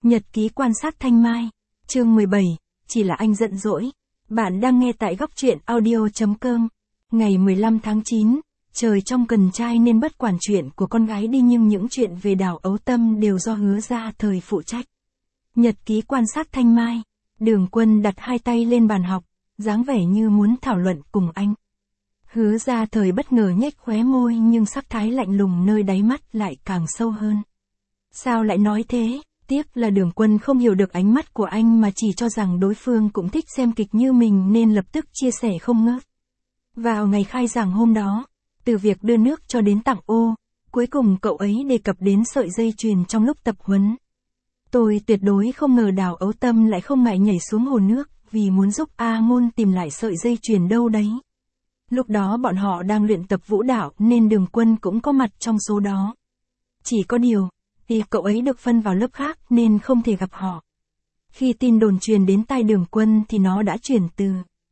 Nhật ký quan sát Thanh Mai, chương 17, chỉ là anh giận dỗi. Bạn đang nghe tại góc truyện audio.com. Ngày 15 tháng 9, trời trong Cần Trai nên bất quản chuyện của con gái đi, nhưng những chuyện về Đào Ấu Tâm đều do Hứa Gia Thời phụ trách. Nhật ký quan sát Thanh Mai, Đường Quân đặt hai tay lên bàn học, dáng vẻ như muốn thảo luận cùng anh. Hứa Gia Thời bất ngờ nhếch khóe môi, nhưng sắc thái lạnh lùng nơi đáy mắt lại càng sâu hơn. Sao lại nói thế? Tiếc là Đường Quân không hiểu được ánh mắt của anh, mà chỉ cho rằng đối phương cũng thích xem kịch như mình nên lập tức chia sẻ không ngớt. Vào ngày khai giảng hôm đó, từ việc đưa nước cho đến tặng ô, cuối cùng cậu ấy đề cập đến sợi dây chuyền trong lúc tập huấn. Tôi tuyệt đối không ngờ Đào Ấu Tâm lại không ngại nhảy xuống hồ nước, vì muốn giúp A Ngôn tìm lại sợi dây chuyền đâu đấy. Lúc đó bọn họ đang luyện tập vũ đạo nên Đường Quân cũng có mặt trong số đó. Chỉ có điều, vì cậu ấy được phân vào lớp khác nên không thể gặp họ. Khi tin đồn truyền đến tai Đường Quân thì nó đã chuyển từ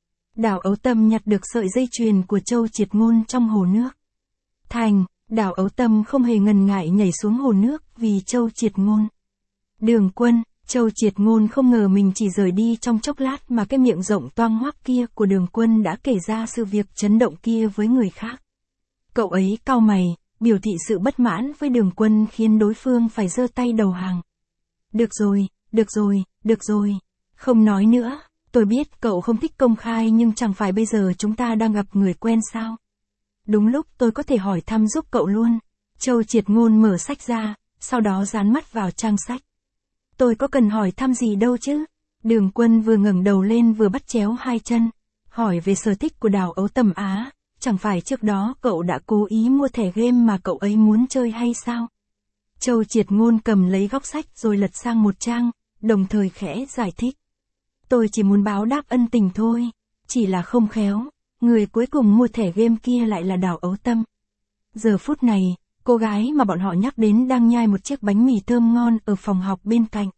Đào Ấu Tâm nhặt được sợi dây chuyền của Châu Triệt Ngôn trong hồ nước thành Đào Ấu Tâm không hề ngần ngại nhảy xuống hồ nước vì Châu Triệt Ngôn. Đường Quân, Châu Triệt Ngôn không ngờ mình chỉ rời đi trong chốc lát mà cái miệng rộng toang hoác kia của Đường Quân đã kể ra sự việc chấn động kia với người khác. Cậu ấy cau mày, biểu thị sự bất mãn với Đường Quân khiến đối phương phải giơ tay đầu hàng. Được rồi, được rồi, được rồi. Không nói nữa, tôi biết cậu không thích công khai, nhưng chẳng phải bây giờ chúng ta đang gặp người quen sao? Đúng lúc tôi có thể hỏi thăm giúp cậu luôn. Châu Triệt Ngôn mở sách ra, sau đó dán mắt vào trang sách. Tôi có cần hỏi thăm gì đâu chứ? Đường Quân vừa ngẩng đầu lên vừa bắt chéo hai chân, hỏi về sở thích của Đào Ấu Tâm á. Chẳng phải trước đó cậu đã cố ý mua thẻ game mà cậu ấy muốn chơi hay sao? Châu Triệt Ngôn cầm lấy góc sách rồi lật sang một trang, đồng thời khẽ giải thích. Tôi chỉ muốn báo đáp ân tình thôi, chỉ là không khéo, người cuối cùng mua thẻ game kia lại là Đào Ấu Tâm. Giờ phút này, cô gái mà bọn họ nhắc đến đang nhai một chiếc bánh mì thơm ngon ở phòng học bên cạnh.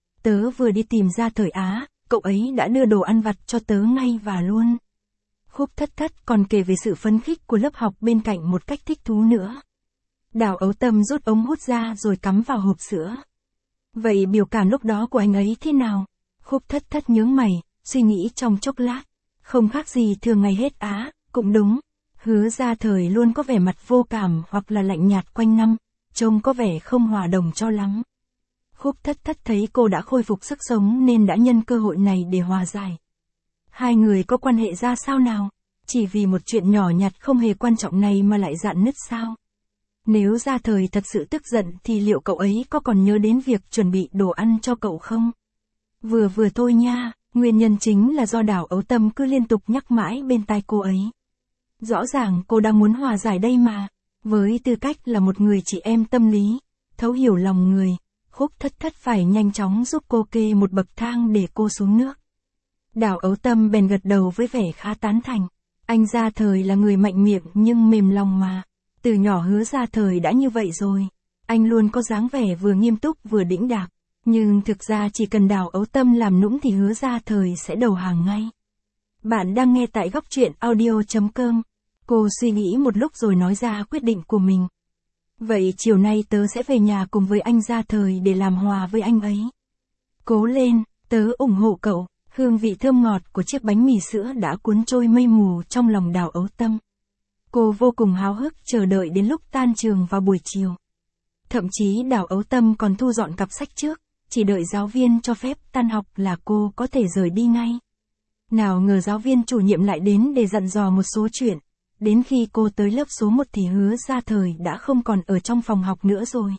Tớ vừa đi tìm ra Thời á, cậu ấy đã đưa đồ ăn vặt cho tớ ngay và luôn. Khúc Thất Thất còn kể về sự phấn khích của lớp học bên cạnh một cách thích thú nữa. Đào Ấu Tâm rút ống hút ra rồi cắm vào hộp sữa. Vậy biểu cảm lúc đó của anh ấy thế nào? Khúc Thất Thất nhướng mày, suy nghĩ trong chốc lát. Không khác gì thường ngày hết á, cũng đúng. Hứa Gia Thời luôn có vẻ mặt vô cảm hoặc là lạnh nhạt quanh năm, trông có vẻ không hòa đồng cho lắm. Khúc Thất Thất thấy cô đã khôi phục sức sống nên đã nhân cơ hội này để hòa giải. Hai người có quan hệ ra sao nào? Chỉ vì một chuyện nhỏ nhặt không hề quan trọng này mà lại rạn nứt sao? Nếu Gia Thời thật sự tức giận thì liệu cậu ấy có còn nhớ đến việc chuẩn bị đồ ăn cho cậu không? Vừa thôi nha, nguyên nhân chính là do Đào Ấu Tâm cứ liên tục nhắc mãi bên tai cô ấy. Rõ ràng cô đang muốn hòa giải đây mà. Với tư cách là một người chị em tâm lý, thấu hiểu lòng người, Khúc Thất Thất phải nhanh chóng giúp cô kê một bậc thang để cô xuống nước. Đào Ấu Tâm bèn gật đầu với vẻ khá tán thành. Anh Gia Thời là người mạnh miệng nhưng mềm lòng mà. Từ nhỏ Hứa Gia Thời đã như vậy rồi. Anh luôn có dáng vẻ vừa nghiêm túc vừa đĩnh đạc. Nhưng thực ra chỉ cần Đào Ấu Tâm làm nũng thì Hứa Gia Thời sẽ đầu hàng ngay. Bạn đang nghe tại góc truyện audio.com. Cô suy nghĩ một lúc rồi nói ra quyết định của mình. Vậy chiều nay tớ sẽ về nhà cùng với anh Gia Thời để làm hòa với anh ấy. Cố lên, tớ ủng hộ cậu. Hương vị thơm ngọt của chiếc bánh mì sữa đã cuốn trôi mây mù trong lòng Đào Ấu Tâm. Cô vô cùng háo hức chờ đợi đến lúc tan trường vào buổi chiều. Thậm chí Đào Ấu Tâm còn thu dọn cặp sách trước, chỉ đợi giáo viên cho phép tan học là cô có thể rời đi ngay. Nào ngờ giáo viên chủ nhiệm lại đến để dặn dò một số chuyện. Đến khi cô tới lớp số 1 thì Hứa Gia Thời đã không còn ở trong phòng học nữa rồi.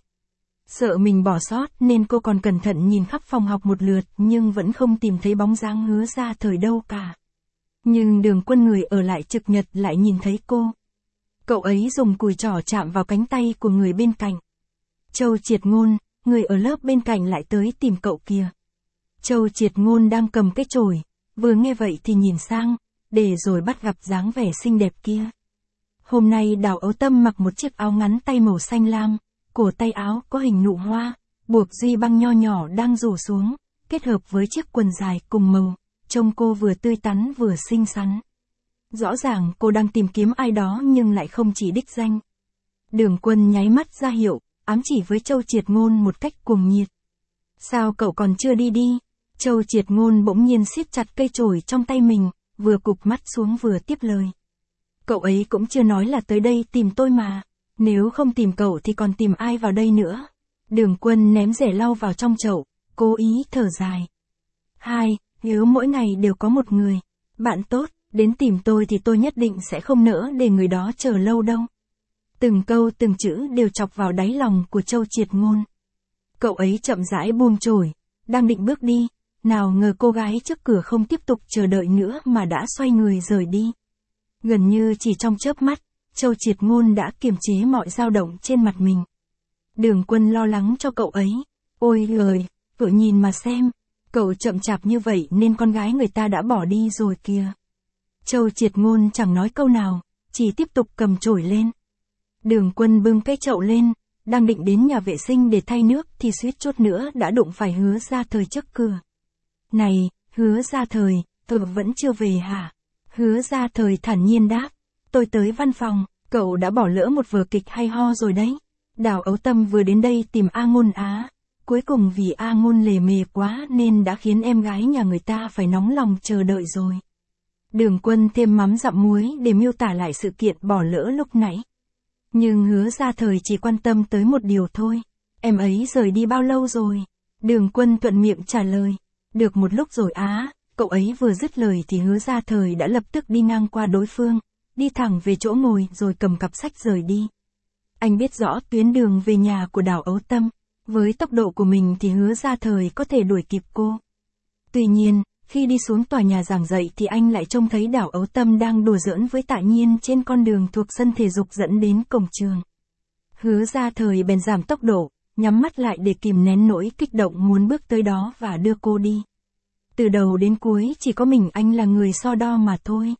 Sợ mình bỏ sót nên cô còn cẩn thận nhìn khắp phòng học một lượt nhưng vẫn không tìm thấy bóng dáng Hứa Gia Thời đâu cả. Nhưng Đường Quân người ở lại trực nhật lại nhìn thấy cô. Cậu ấy dùng cùi trỏ chạm vào cánh tay của người bên cạnh. Châu Triệt Ngôn, người ở lớp bên cạnh lại tới tìm cậu kìa. Châu Triệt Ngôn đang cầm cái chổi, vừa nghe vậy thì nhìn sang, để rồi bắt gặp dáng vẻ xinh đẹp kia. Hôm nay Đào Ấu Tâm mặc một chiếc áo ngắn tay màu xanh lam, cổ tay áo có hình nụ hoa, buộc duy băng nho nhỏ đang rủ xuống, kết hợp với chiếc quần dài cùng màu, trông cô vừa tươi tắn vừa xinh xắn. Rõ ràng cô đang tìm kiếm ai đó nhưng lại không chỉ đích danh. Đường Quân nháy mắt ra hiệu, ám chỉ với Châu Triệt Ngôn một cách cuồng nhiệt. Sao cậu còn chưa đi đi? Châu Triệt Ngôn bỗng nhiên siết chặt cây chổi trong tay mình, vừa cụp mắt xuống vừa tiếp lời. Cậu ấy cũng chưa nói là tới đây tìm tôi mà. Nếu không tìm cậu thì còn tìm ai vào đây nữa? Đường Quân ném rẻ lau vào trong chậu, cố ý thở dài. Nếu mỗi ngày đều có một người, bạn tốt, đến tìm tôi thì tôi nhất định sẽ không nỡ để người đó chờ lâu đâu. Từng câu từng chữ đều chọc vào đáy lòng của Châu Triệt Ngôn. Cậu ấy chậm rãi buông chổi, đang định bước đi, nào ngờ cô gái trước cửa không tiếp tục chờ đợi nữa mà đã xoay người rời đi. Gần như chỉ trong chớp mắt, Châu Triệt Ngôn đã kiềm chế mọi dao động trên mặt mình. Đường Quân lo lắng cho cậu ấy. Ôi lời, cậu nhìn mà xem, cậu chậm chạp như vậy nên con gái người ta đã bỏ đi rồi kìa. Châu Triệt Ngôn chẳng nói câu nào, chỉ tiếp tục cầm chổi lên. Đường Quân bưng cái chậu lên, đang định đến nhà vệ sinh để thay nước thì suýt chút nữa đã đụng phải Hứa Gia Thời trước cửa. Này, Hứa Gia Thời, tôi vẫn chưa về hả? Hứa Gia Thời thản nhiên đáp, tôi tới văn phòng, cậu đã bỏ lỡ một vở kịch hay ho rồi đấy. Đào Ấu Tâm vừa đến đây tìm A Ngôn á, cuối cùng vì A Ngôn lề mề quá nên đã khiến em gái nhà người ta phải nóng lòng chờ đợi rồi. Đường Quân thêm mắm dặm muối để miêu tả lại sự kiện bỏ lỡ lúc nãy. Nhưng Hứa Gia Thời chỉ quan tâm tới một điều thôi. Em ấy rời đi bao lâu rồi? Đường Quân thuận miệng trả lời. Được một lúc rồi á. Cậu ấy vừa dứt lời thì Hứa Gia Thời đã lập tức đi ngang qua đối phương, đi thẳng về chỗ ngồi rồi cầm cặp sách rời đi. Anh biết rõ tuyến đường về nhà của Đào Ấu Tâm, với tốc độ của mình thì Hứa Gia Thời có thể đuổi kịp cô. Tuy nhiên, khi đi xuống tòa nhà giảng dạy thì anh lại trông thấy Đào Ấu Tâm đang đùa giỡn với Tạ Nhiên trên con đường thuộc sân thể dục dẫn đến cổng trường. Hứa Gia Thời bèn giảm tốc độ, nhắm mắt lại để kìm nén nỗi kích động muốn bước tới đó và đưa cô đi. Từ đầu đến cuối chỉ có mình anh là người so đo mà thôi.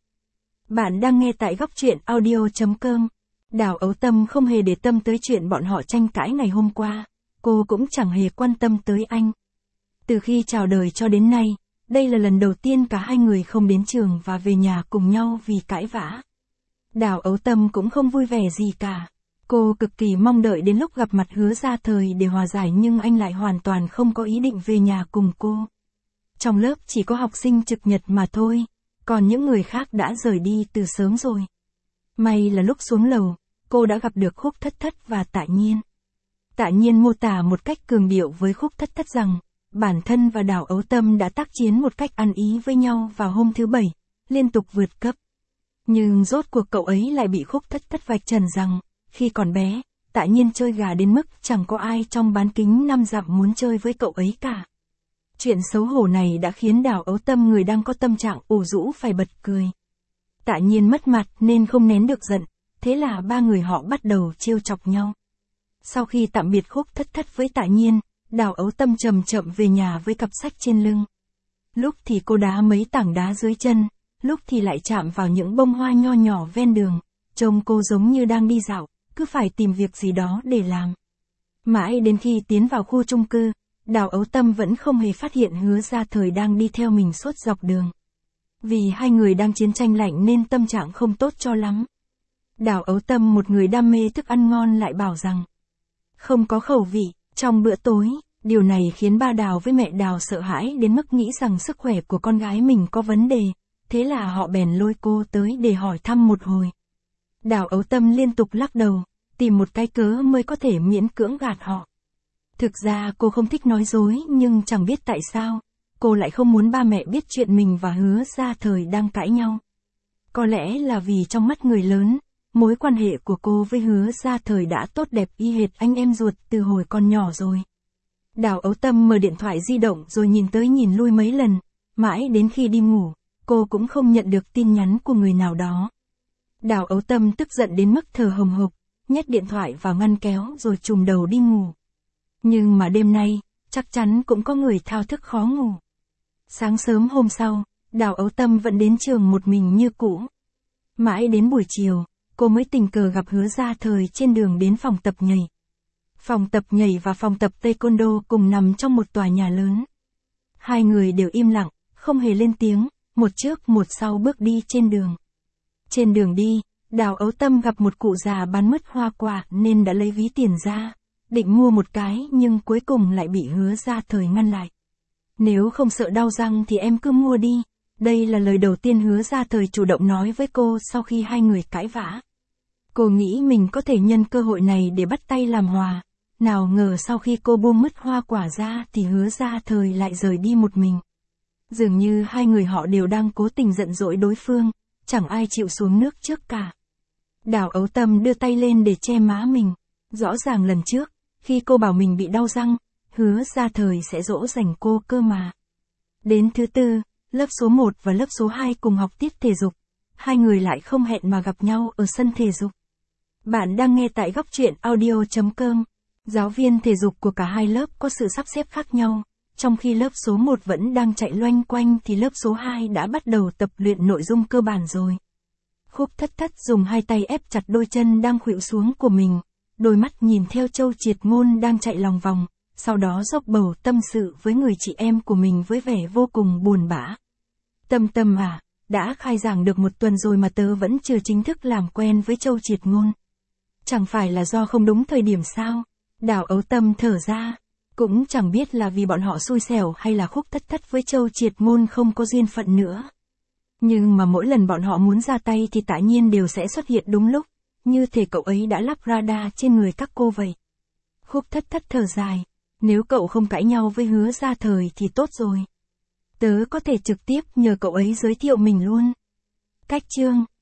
Bạn đang nghe tại góc truyện audio.com. Đào Ấu Tâm không hề để tâm tới chuyện bọn họ tranh cãi ngày hôm qua. Cô cũng chẳng hề quan tâm tới anh. Từ khi chào đời cho đến nay, đây là lần đầu tiên cả hai người không đến trường và về nhà cùng nhau vì cãi vã. Đào Ấu Tâm cũng không vui vẻ gì cả. Cô cực kỳ mong đợi đến lúc gặp mặt Hứa Gia Thời để hòa giải nhưng anh lại hoàn toàn không có ý định về nhà cùng cô. Trong lớp chỉ có học sinh trực nhật mà thôi, còn những người khác đã rời đi từ sớm rồi. May là lúc xuống lầu, cô đã gặp được Khúc Thất Thất và Tạ Nhiên. Tạ Nhiên mô tả một cách cường điệu với Khúc Thất Thất rằng, bản thân và Đào Ấu Tâm đã tác chiến một cách ăn ý với nhau vào hôm thứ Bảy, liên tục vượt cấp. Nhưng rốt cuộc cậu ấy lại bị Khúc Thất Thất vạch trần rằng, khi còn bé, Tạ Nhiên chơi gà đến mức chẳng có ai trong bán kính 5 dặm muốn chơi với cậu ấy cả. Chuyện xấu hổ này đã khiến Đào Ấu Tâm người đang có tâm trạng ủ rũ phải bật cười. Tạ Nhiên mất mặt nên không nén được giận, thế là ba người họ bắt đầu trêu chọc nhau. Sau khi tạm biệt Khúc Thất Thất với Tạ Nhiên, Đào Ấu Tâm chậm chậm về nhà với cặp sách trên lưng. Lúc thì cô đá mấy tảng đá dưới chân, lúc thì lại chạm vào những bông hoa nho nhỏ ven đường, trông cô giống như đang đi dạo, cứ phải tìm việc gì đó để làm. Mãi đến khi tiến vào khu chung cư, Đào Ấu Tâm vẫn không hề phát hiện Hứa Gia Thời đang đi theo mình suốt dọc đường. Vì hai người đang chiến tranh lạnh nên tâm trạng không tốt cho lắm. Đào Ấu Tâm, một người đam mê thức ăn ngon, lại bảo rằng không có khẩu vị trong bữa tối. Điều này khiến ba Đào với mẹ Đào sợ hãi đến mức nghĩ rằng sức khỏe của con gái mình có vấn đề, thế là họ bèn lôi cô tới để hỏi thăm một hồi. Đào Ấu Tâm liên tục lắc đầu, tìm một cái cớ mới có thể miễn cưỡng gạt họ. Thực ra cô không thích nói dối nhưng chẳng biết tại sao, cô lại không muốn ba mẹ biết chuyện mình và Hứa Gia Thời đang cãi nhau. Có lẽ là vì trong mắt người lớn, mối quan hệ của cô với Hứa Gia Thời đã tốt đẹp y hệt anh em ruột từ hồi còn nhỏ rồi. Đào Ấu Tâm mở điện thoại di động rồi nhìn tới nhìn lui mấy lần, mãi đến khi đi ngủ, cô cũng không nhận được tin nhắn của người nào đó. Đào Ấu Tâm tức giận đến mức thở hồng hộc, nhét điện thoại vào ngăn kéo rồi chùm đầu đi ngủ. Nhưng mà đêm nay, chắc chắn cũng có người thao thức khó ngủ. Sáng sớm hôm sau, Đào Ấu Tâm vẫn đến trường một mình như cũ. Mãi đến buổi chiều, cô mới tình cờ gặp Hứa Gia Thời trên đường đến phòng tập nhảy. Phòng tập nhảy và phòng tập taekwondo cùng nằm trong một tòa nhà lớn. Hai người đều im lặng, không hề lên tiếng, một trước một sau bước đi trên đường. Trên đường đi, Đào Ấu Tâm gặp một cụ già bán mứt hoa quả nên đã lấy ví tiền ra. định mua một cái nhưng cuối cùng lại bị Hứa Gia Thời ngăn lại. Nếu không sợ đau răng thì em cứ mua đi. Đây là lời đầu tiên Hứa Gia Thời chủ động nói với cô sau khi hai người cãi vã. Cô nghĩ mình có thể nhân cơ hội này để bắt tay làm hòa. Nào ngờ sau khi cô buông mứt hoa quả ra thì Hứa Gia Thời lại rời đi một mình. Dường như hai người họ đều đang cố tình giận dỗi đối phương, chẳng ai chịu xuống nước trước cả. Đào Ấu Tâm đưa tay lên để che má mình. Rõ ràng lần trước, khi cô bảo mình bị đau răng, Hứa Gia Thời sẽ dỗ dành cô cơ mà. Đến thứ tư, lớp số 1 và lớp số 2 cùng học tiết thể dục. Hai người lại không hẹn mà gặp nhau ở sân thể dục. Bạn đang nghe tại Góc Truyện Audio.com. Giáo viên thể dục của cả hai lớp có sự sắp xếp khác nhau. Trong khi lớp số 1 vẫn đang chạy loanh quanh thì lớp số 2 đã bắt đầu tập luyện nội dung cơ bản rồi. Khúc Thất Thất dùng hai tay ép chặt đôi chân đang khuỵu xuống của mình, đôi mắt nhìn theo Châu Triệt Ngôn đang chạy lòng vòng, sau đó dốc bầu tâm sự với người chị em của mình với vẻ vô cùng buồn bã. Tâm Tâm à, đã khai giảng được một tuần rồi mà tớ vẫn chưa chính thức làm quen với Châu Triệt Ngôn. Chẳng phải là do không đúng thời điểm sao? Đào Ấu Tâm thở ra. Cũng chẳng biết là vì bọn họ xui xẻo hay là Khúc Thất Thất với Châu Triệt Ngôn không có duyên phận nữa. Nhưng mà mỗi lần bọn họ muốn ra tay thì tự nhiên đều sẽ xuất hiện đúng lúc, như thể cậu ấy đã lắp radar trên người các cô vậy. Khúc Thất Thất thở dài, nếu cậu không cãi nhau với Hứa Gia Thời thì tốt rồi. Tớ có thể trực tiếp nhờ cậu ấy giới thiệu mình luôn. Cách chương